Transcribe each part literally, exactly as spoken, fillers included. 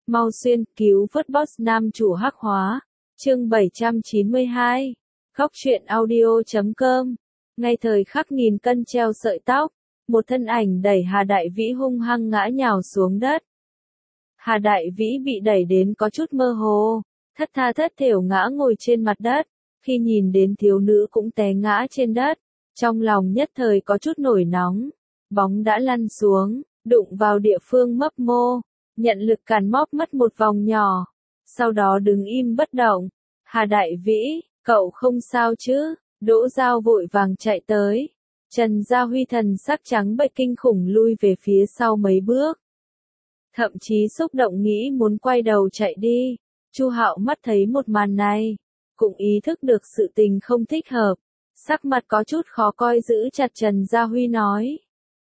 Mau xuyên cứu vớt boss nam chủ hắc hóa. Chương bảy trăm chín mươi hai. Góc truyện audio chấm com. Ngay thời khắc nghìn cân treo sợi tóc, một thân ảnh đẩy Hà Đại Vĩ hung hăng ngã nhào xuống đất. Hà Đại Vĩ bị đẩy đến có chút mơ hồ, thất tha thất thểu ngã ngồi trên mặt đất. Khi nhìn đến thiếu nữ cũng té ngã trên đất, trong lòng nhất thời có chút nổi nóng. Bóng đã lăn xuống, đụng vào địa phương mấp mô, nhận lực càn móp mất một vòng nhỏ, sau đó đứng im bất động. Hà Đại Vĩ, cậu không sao chứ? Đỗ Giao vội vàng chạy tới. Trần Gia Huy thần sắc trắng bệch kinh khủng lui về phía sau mấy bước, thậm chí xúc động nghĩ muốn quay đầu chạy đi. Chu Hạo mắt thấy một màn này, cũng ý thức được sự tình không thích hợp, sắc mặt có chút khó coi giữ chặt Trần Gia Huy nói.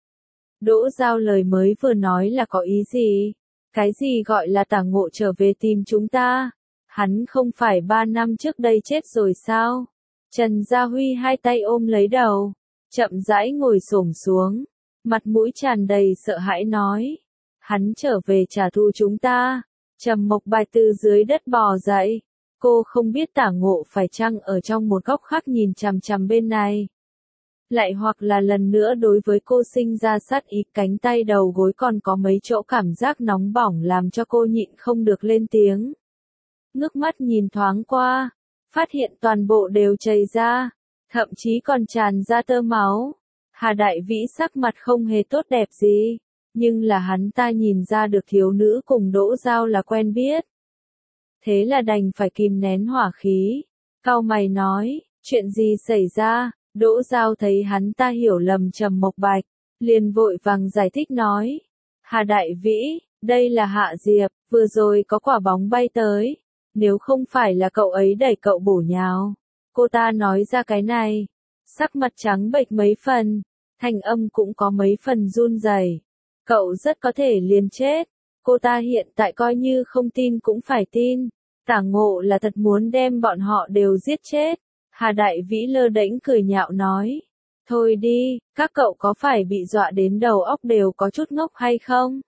Đỗ Giao lời mới vừa nói là có ý gì? Cái gì gọi là Tả Ngộ trở về tìm chúng ta? Hắn không phải ba năm trước đây chết rồi sao? Trần Gia Huy hai tay ôm lấy đầu, chậm rãi ngồi xổm xuống, mặt mũi tràn đầy sợ hãi nói. Hắn trở về trả thù chúng ta. Trầm Mộc Bạch từ dưới đất bò dậy. Cô không biết Tả Ngộ phải chăng ở trong một góc khác nhìn chằm chằm bên này, lại hoặc là lần nữa đối với cô sinh ra sát ý. Cánh tay đầu gối còn có mấy chỗ cảm giác nóng bỏng làm cho cô nhịn không được lên tiếng. Ngước mắt nhìn thoáng qua, phát hiện toàn bộ đều chảy ra, thậm chí còn tràn ra tơ máu. Hà Đại Vĩ sắc mặt không hề tốt đẹp gì, nhưng là hắn ta nhìn ra được thiếu nữ cùng Đỗ Giao là quen biết. Thế là đành phải kìm nén hỏa khí, cau mày nói, chuyện gì xảy ra? Đỗ Giao thấy hắn ta hiểu lầm Trầm Mộc Bạch, liền vội vàng giải thích nói. Hà Đại Vĩ, đây là Hạ Diệp, vừa rồi có quả bóng bay tới, nếu không phải là cậu ấy đẩy cậu bổ nhào. Cô ta nói ra cái này, sắc mặt trắng bệch mấy phần, thanh âm cũng có mấy phần run rẩy. Cậu rất có thể liền chết. Cô ta hiện tại coi như không tin cũng phải tin, Tả Ngộ là thật muốn đem bọn họ đều giết chết. Hà Đại Vĩ lơ đễnh cười nhạo nói. Thôi đi, các cậu có phải bị dọa đến đầu óc đều có chút ngốc hay không?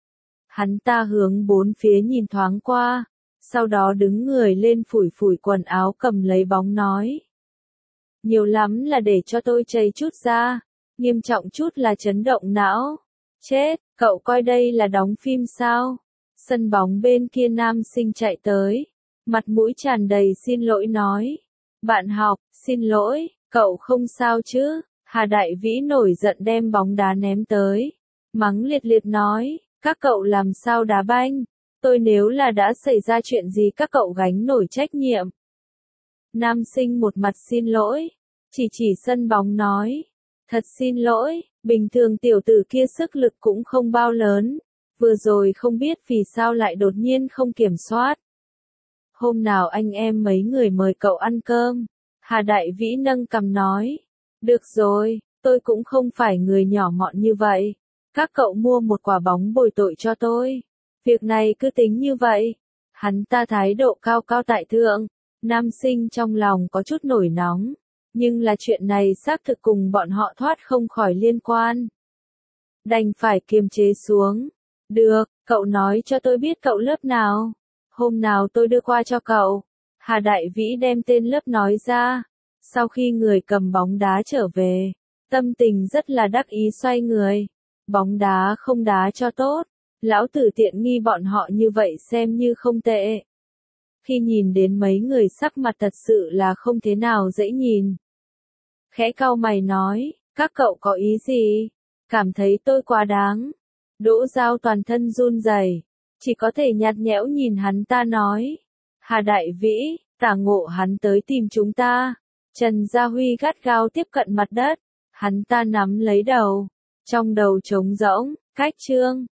Hắn ta hướng bốn phía nhìn thoáng qua, sau đó đứng người lên phủi phủi quần áo cầm lấy bóng nói. Nhiều lắm là để cho tôi chảy chút ra, nghiêm trọng chút là chấn động não. Chết, cậu coi đây là đóng phim sao? Sân bóng bên kia nam sinh chạy tới, mặt mũi tràn đầy xin lỗi nói. Bạn học, xin lỗi, cậu không sao chứ? Hà Đại Vĩ nổi giận đem bóng đá ném tới, mắng liệt liệt nói, các cậu làm sao đá banh? Tôi nếu là đã xảy ra chuyện gì các cậu gánh nổi trách nhiệm. Nam sinh một mặt xin lỗi, chỉ chỉ sân bóng nói, thật xin lỗi, bình thường tiểu tử kia sức lực cũng không bao lớn, vừa rồi không biết vì sao lại đột nhiên không kiểm soát. Hôm nào anh em mấy người mời cậu ăn cơm. Hà Đại Vĩ nâng cằm nói. Được rồi, tôi cũng không phải người nhỏ mọn như vậy. Các cậu mua một quả bóng bồi tội cho tôi. Việc này cứ tính như vậy. Hắn ta thái độ cao cao tại thượng. Nam sinh trong lòng có chút nổi nóng. Nhưng là chuyện này xác thực cùng bọn họ thoát không khỏi liên quan. Đành phải kiềm chế xuống. Được, cậu nói cho tôi biết cậu lớp nào. Hôm nào tôi đưa qua cho cậu. Hà Đại Vĩ đem tên lớp nói ra. Sau khi người cầm bóng đá trở về, tâm tình rất là đắc ý xoay người. Bóng đá không đá cho tốt, lão tử tiện nghi bọn họ như vậy xem như không tệ. Khi nhìn đến mấy người sắc mặt thật sự là không thế nào dễ nhìn. Khẽ cau mày nói, các cậu có ý gì? Cảm thấy tôi quá đáng. Đỗ Giao toàn thân run rẩy, chỉ có thể nhạt nhẽo nhìn hắn ta nói. Hà Đại Vĩ, Tả Ngộ hắn tới tìm chúng ta. Trần Gia Huy gắt gao tiếp cận mặt đất, hắn ta nắm lấy đầu, trong đầu trống rỗng, cách chương.